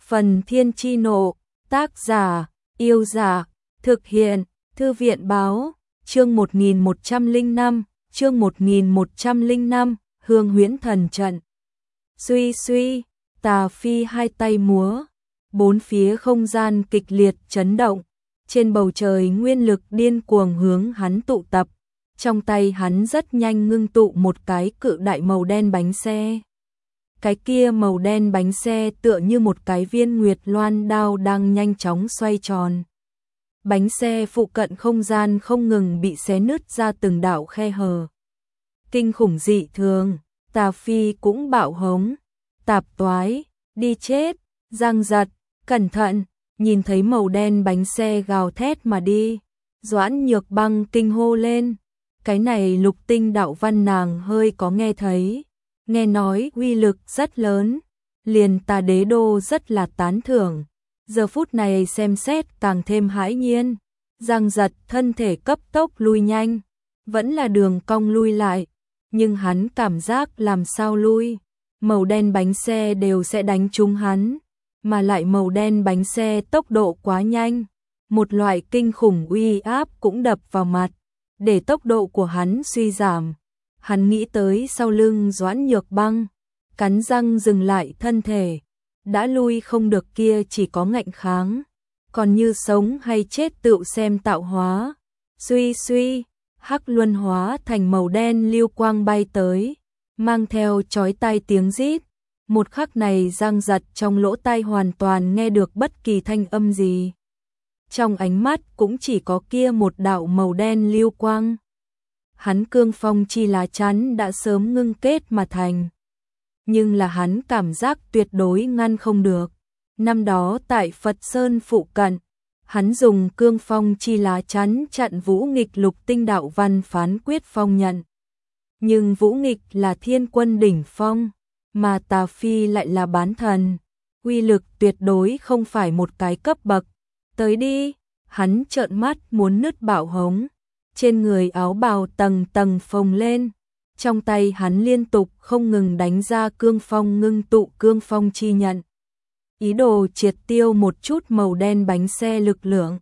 Phần Thiên Chi Nộ, tác giả, Yêu Giả, thực hiện, Thư viện Báo, chương 1105, Hương Huyễn Thần Trận. Suy suy, Tà Phi hai tay múa, bốn phía không gian kịch liệt chấn động, trên bầu trời nguyên lực điên cuồng hướng hắn tụ tập, trong tay hắn rất nhanh ngưng tụ một cái cự đại màu đen bánh xe. Cái kia màu đen bánh xe tựa như một cái viên nguyệt loan đao đang nhanh chóng xoay tròn. Bánh xe phụ cận không gian không ngừng bị xé nứt ra từng đạo khe hở. Kinh khủng dị thường, Tà Phi cũng bạo hống. Tạp toái, đi chết, Giang Giật, cẩn thận, nhìn thấy màu đen bánh xe gào thét mà đi. Doãn Nhược Băng kinh hô lên. Cái này lục tinh đạo văn nàng hơi có nghe thấy. Nghe nói uy lực rất lớn, liền Tà Đế Đô rất là tán thưởng. Giờ phút này xem xét càng thêm hãi nhiên. Giang Giật thân thể cấp tốc lui nhanh, vẫn là đường cong lui lại, nhưng hắn cảm giác làm sao lui, màu đen bánh xe đều sẽ đánh trúng hắn, mà lại màu đen bánh xe tốc độ quá nhanh, một loại kinh khủng uy áp cũng đập vào mặt, để tốc độ của hắn suy giảm. Hắn nghĩ tới sau lưng Doãn Nhược Băng, cắn răng dừng lại thân thể, đã lui không được kia chỉ có ngạnh kháng, còn như sống hay chết tựu xem tạo hóa. Suy suy, hắc luân hóa thành màu đen lưu quang bay tới, mang theo chói tai tiếng rít. Một khắc này Giang Giật trong lỗ tai hoàn toàn nghe được bất kỳ thanh âm gì. Trong ánh mắt cũng chỉ có kia một đạo màu đen lưu quang. Hắn cương phong chi lá chắn đã sớm ngưng kết mà thành. Nhưng là hắn cảm giác tuyệt đối ngăn không được. Năm đó tại Phật Sơn phụ cận, hắn dùng cương phong chi lá chắn chặn Vũ Nghịch lục tinh đạo văn phán quyết phong nhận. Nhưng Vũ Nghịch là thiên quân đỉnh phong, mà Tà Phi lại là bán thần. Uy lực tuyệt đối không phải một cái cấp bậc. Tới đi, hắn trợn mắt muốn nứt bạo hống. Trên người áo bào tầng tầng phồng lên. Trong tay hắn liên tục không ngừng đánh ra cương phong ngưng tụ cương phong chi nhận. Ý đồ triệt tiêu một chút màu đen bánh xe lực lượng.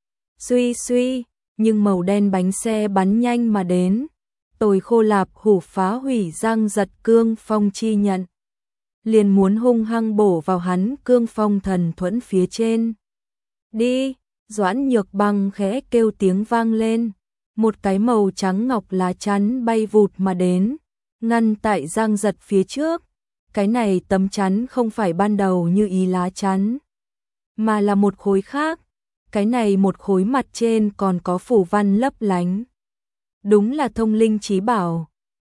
Suy suy, nhưng màu đen bánh xe bắn nhanh mà đến. Tồi Khô Lạp Hủ phá hủy Giang Giật cương phong chi nhận. Liền muốn hung hăng bổ vào hắn cương phong thần thuẫn phía trên. Đi, Doãn Nhược Băng khẽ kêu tiếng vang lên. Một cái màu trắng ngọc lá chắn bay vụt mà đến, ngăn tại Giang Giật phía trước. Cái này tấm chắn không phải ban đầu như ý lá chắn, mà là một khối khác. Cái này một khối mặt trên còn có phủ văn lấp lánh. Đúng là thông linh chí bảo.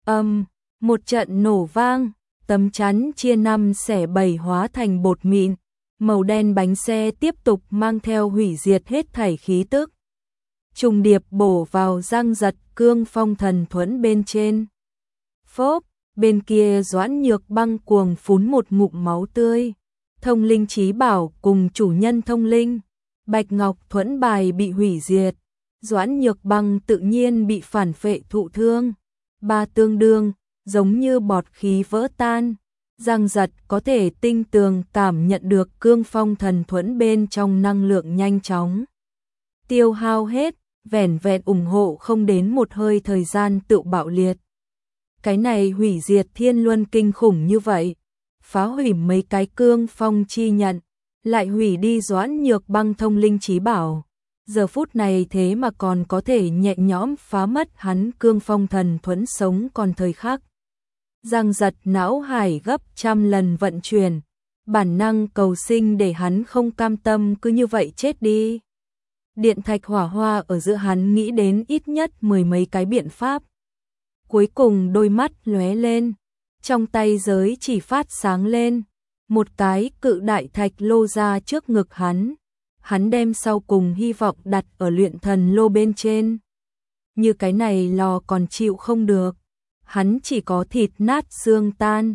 Một trận nổ vang, tấm chắn chia năm xẻ bảy hóa thành bột mịn. Màu đen bánh xe tiếp tục mang theo hủy diệt hết thảy khí tức. Trùng điệp bổ vào Giang Giật cương phong thần thuẫn bên trên. Phốp, bên kia Doãn Nhược Băng cuồng phún một ngụm máu tươi. Thông linh chí bảo cùng chủ nhân thông linh, Bạch Ngọc thuẫn bài bị hủy diệt. Doãn Nhược Băng tự nhiên bị phản phệ thụ thương. Ba tương đương, giống như bọt khí vỡ tan. Giang Giật có thể tinh tường cảm nhận được cương phong thần thuẫn bên trong năng lượng nhanh chóng tiêu hao hết, vẻn vẹn ủng hộ không đến một hơi thời gian tự bạo liệt. Cái này hủy diệt thiên luân kinh khủng như vậy, phá hủy mấy cái cương phong chi nhận, lại hủy đi Doãn Nhược Băng thông linh chí bảo. Giờ phút này thế mà còn có thể nhẹ nhõm phá mất hắn cương phong thần thuẫn sống còn thời khắc. Giang Giật não hải gấp trăm lần vận chuyển, bản năng cầu sinh để hắn không cam tâm cứ như vậy chết đi. Điện thạch hỏa hoa ở giữa hắn nghĩ đến ít nhất mười mấy cái biện pháp. Cuối cùng đôi mắt lóe lên, trong tay giới chỉ phát sáng lên, một cái cự đại thạch lô ra trước ngực hắn. Hắn đem sau cùng hy vọng đặt ở luyện thần lô bên trên. Như cái này lò còn chịu không được, hắn chỉ có thịt nát xương tan.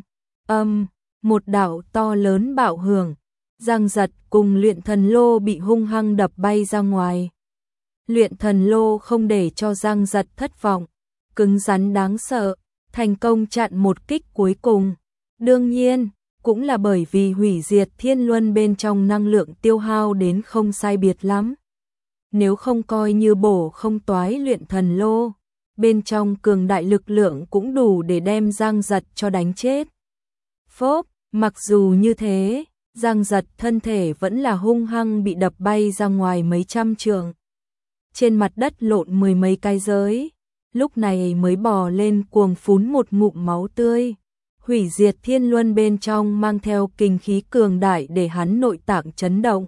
Một đạo to lớn bạo hưởng, Giang Giật cùng luyện thần lô bị hung hăng đập bay ra ngoài. Luyện thần lô không để cho Giang Giật thất vọng, cứng rắn đáng sợ, thành công chặn một kích cuối cùng. Đương nhiên, cũng là bởi vì hủy diệt thiên luân bên trong năng lượng tiêu hao đến không sai biệt lắm. Nếu không coi như bổ không toái luyện thần lô, bên trong cường đại lực lượng cũng đủ để đem Giang Giật cho đánh chết. Phốp, mặc dù như thế, Giang Giật thân thể vẫn là hung hăng bị đập bay ra ngoài mấy trăm trượng. Trên mặt đất lộn mười mấy cái giới, lúc này mới bò lên cuồng phún một ngụm máu tươi. Hủy diệt thiên luân bên trong mang theo kinh khí cường đại để hắn nội tạng chấn động.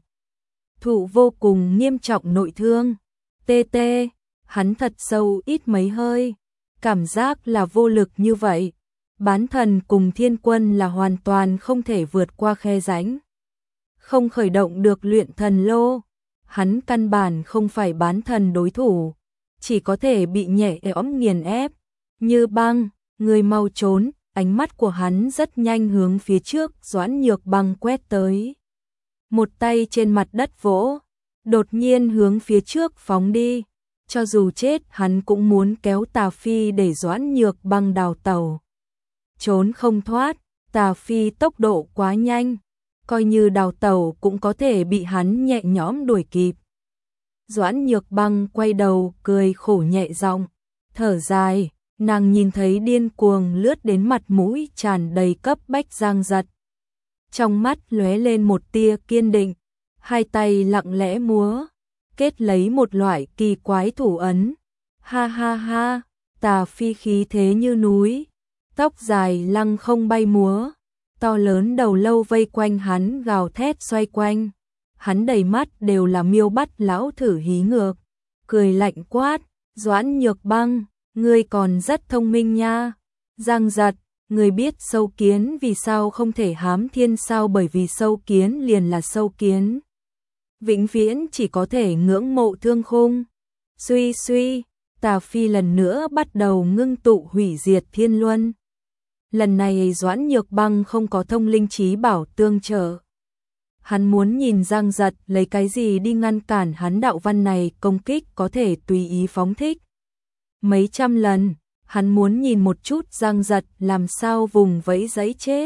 Thụ vô cùng nghiêm trọng nội thương. Tê tê, hắn thật sâu ít mấy hơi. Cảm giác là vô lực như vậy. Bán thần cùng thiên quân là hoàn toàn không thể vượt qua khe rãnh. Không khởi động được luyện thần lô. Hắn căn bản không phải bán thần đối thủ. Chỉ có thể bị nhẹ õm nghiền ép. Như băng, người mau trốn. Ánh mắt của hắn rất nhanh hướng phía trước Doãn Nhược Băng quét tới. Một tay trên mặt đất vỗ, đột nhiên hướng phía trước phóng đi. Cho dù chết hắn cũng muốn kéo Tà Phi để Doãn Nhược Băng đào tẩu. Trốn không thoát, Tà Phi tốc độ quá nhanh. Coi như đào tẩu cũng có thể bị hắn nhẹ nhõm đuổi kịp. Doãn Nhược Băng quay đầu cười khổ nhẹ giọng, thở dài. Nàng nhìn thấy điên cuồng lướt đến mặt mũi tràn đầy cấp bách Giang Giật. Trong mắt lóe lên một tia kiên định, hai tay lặng lẽ múa, kết lấy một loại kỳ quái thủ ấn. Ha ha ha, Tà Phi khí thế như núi, tóc dài lăng không bay múa, to lớn đầu lâu vây quanh hắn gào thét xoay quanh. Hắn đầy mắt đều là miêu bắt lão thử hí ngược, cười lạnh quát, Doãn Nhược Băng. Ngươi còn rất thông minh nha. Giang Giật, ngươi biết sâu kiến vì sao không thể hám thiên sao? Bởi vì sâu kiến liền là sâu kiến. Vĩnh viễn chỉ có thể ngưỡng mộ thương khung. Suy suy, Tà Phi lần nữa bắt đầu ngưng tụ hủy diệt thiên luân. Lần này Doãn Nhược Băng không có thông linh trí bảo tương trợ. Hắn muốn nhìn Giang Giật lấy cái gì đi ngăn cản hắn đạo văn này công kích có thể tùy ý phóng thích. Mấy trăm lần, hắn muốn nhìn một chút Giang Giật làm sao vùng vẫy giấy chết.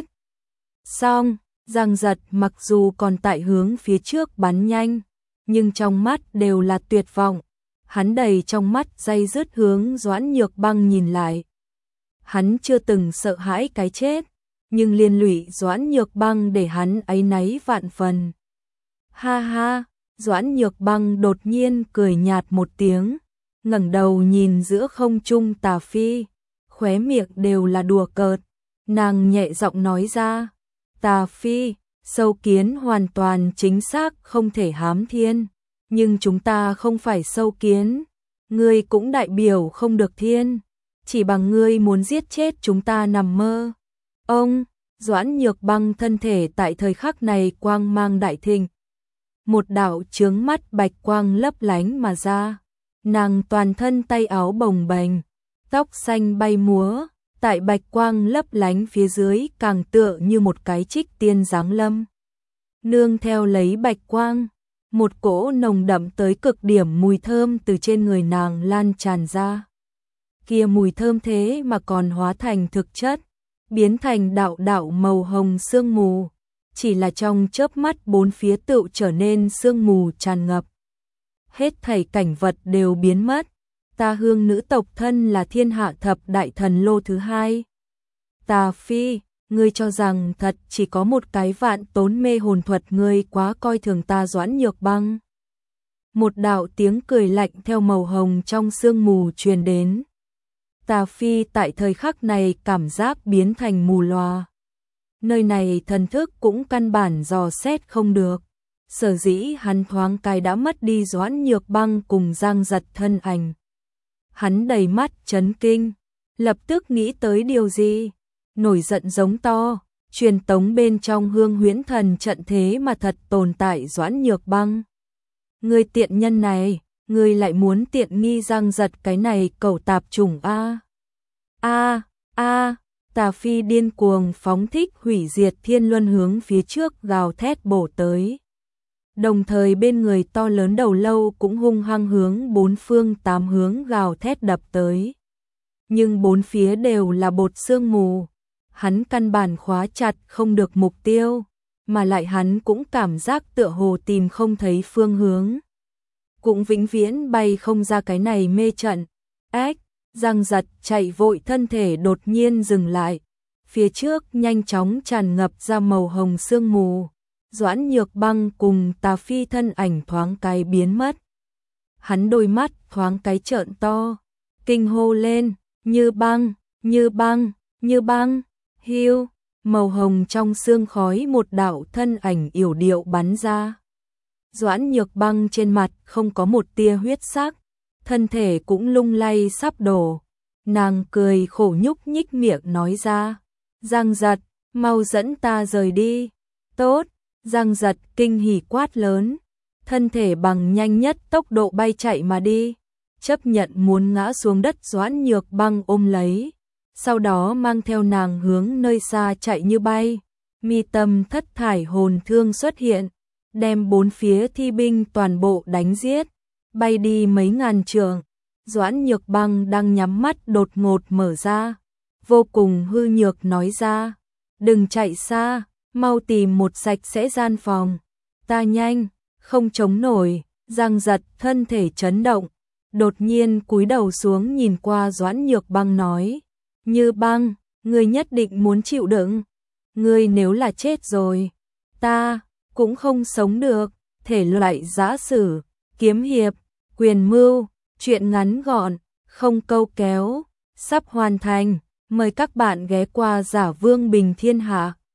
Xong, Giang Giật mặc dù còn tại hướng phía trước bắn nhanh, nhưng trong mắt đều là tuyệt vọng. Hắn đầy trong mắt day dứt hướng Doãn Nhược Băng nhìn lại. Hắn chưa từng sợ hãi cái chết, nhưng liên lụy Doãn Nhược Băng để hắn áy náy vạn phần. Ha ha, Doãn Nhược Băng đột nhiên cười nhạt một tiếng. Ngẩng đầu nhìn giữa không trung Tà Phi, khóe miệng đều là đùa cợt. Nàng nhẹ giọng nói ra, Tà Phi, sâu kiến hoàn toàn chính xác không thể hám thiên, nhưng chúng ta không phải sâu kiến, ngươi cũng đại biểu không được thiên, chỉ bằng ngươi muốn giết chết chúng ta nằm mơ. Ông, Doãn Nhược Băng thân thể tại thời khắc này quang mang đại thịnh. Một đạo chướng mắt bạch quang lấp lánh mà ra. Nàng toàn thân tay áo bồng bềnh, tóc xanh bay múa, tại bạch quang lấp lánh phía dưới càng tựa như một cái trích tiên giáng lâm. Nương theo lấy bạch quang, một cỗ nồng đậm tới cực điểm mùi thơm từ trên người nàng lan tràn ra. Kia mùi thơm thế mà còn hóa thành thực chất, biến thành đạo đạo màu hồng sương mù, chỉ là trong chớp mắt bốn phía tựu trở nên sương mù tràn ngập. Hết thảy cảnh vật đều biến mất. Ta Hương nữ tộc thân là thiên hạ thập đại thần lô thứ hai. Tà Phi, ngươi cho rằng thật chỉ có một cái vạn tốn mê hồn thuật, ngươi quá coi thường ta Doãn Nhược Băng. Một đạo tiếng cười lạnh theo màu hồng trong sương mù truyền đến. Tà Phi tại thời khắc này cảm giác biến thành mù lòa. Nơi này thần thức cũng căn bản dò xét không được. Sở dĩ hắn thoáng cái đã mất đi Doãn Nhược Băng cùng Giang Giật thân ảnh. Hắn đầy mắt chấn kinh, lập tức nghĩ tới điều gì, nổi giận giống to, truyền tống bên trong Hương Huyễn Thần trận thế mà thật tồn tại Doãn Nhược Băng. Ngươi tiện nhân này, ngươi lại muốn tiện nghi Giang Giật cái này cẩu tạp chủng a. Tà Phi điên cuồng phóng thích hủy diệt thiên luân hướng phía trước gào thét bổ tới. Đồng thời bên người to lớn đầu lâu cũng hung hăng hướng bốn phương tám hướng gào thét đập tới. Nhưng bốn phía đều là bột sương mù. hắn căn bản khóa chặt không được mục tiêu, mà lại hắn cũng cảm giác tựa hồ tìm không thấy phương hướng. Cũng vĩnh viễn bay không ra cái này mê trận. Ếch, Giang Giật chạy vội thân thể đột nhiên dừng lại. Phía trước nhanh chóng tràn ngập ra màu hồng sương mù. Doãn Nhược Băng cùng Tà Phi thân ảnh thoáng cái biến mất. Hắn đôi mắt thoáng cái trợn to, kinh hô lên, như băng, như băng, như băng, hiu, màu hồng trong sương khói một đạo thân ảnh yểu điệu bắn ra. Doãn Nhược Băng trên mặt không có một tia huyết sắc, thân thể cũng lung lay sắp đổ. Nàng cười khổ nhúc nhích miệng nói ra, Giang Giật, mau dẫn ta rời đi. Tốt, Giang Giật kinh hỉ quát lớn, thân thể bằng nhanh nhất tốc độ bay chạy mà đi, chấp nhận muốn ngã xuống đất. Doãn Nhược Băng ôm lấy, sau đó mang theo nàng hướng nơi xa chạy như bay. Mi tâm thất thải hồn thương xuất hiện, đem bốn phía thi binh toàn bộ đánh giết, bay đi mấy ngàn trượng. Doãn Nhược Băng đang nhắm mắt đột ngột mở ra, vô cùng hư nhược nói ra, đừng chạy xa, mau tìm một sạch sẽ gian phòng, ta nhanh, không chống nổi. Giang Giật thân thể chấn động, đột nhiên cúi đầu xuống nhìn qua Doãn Nhược Băng nói, Như Băng, ngươi nhất định muốn chịu đựng, ngươi nếu là chết rồi, ta cũng không sống được. Thể loại giã sử, kiếm hiệp, quyền mưu, truyện ngắn gọn, không câu kéo, sắp hoàn thành. Mời các bạn ghé qua Giả Vương Bình Thiên Hạ.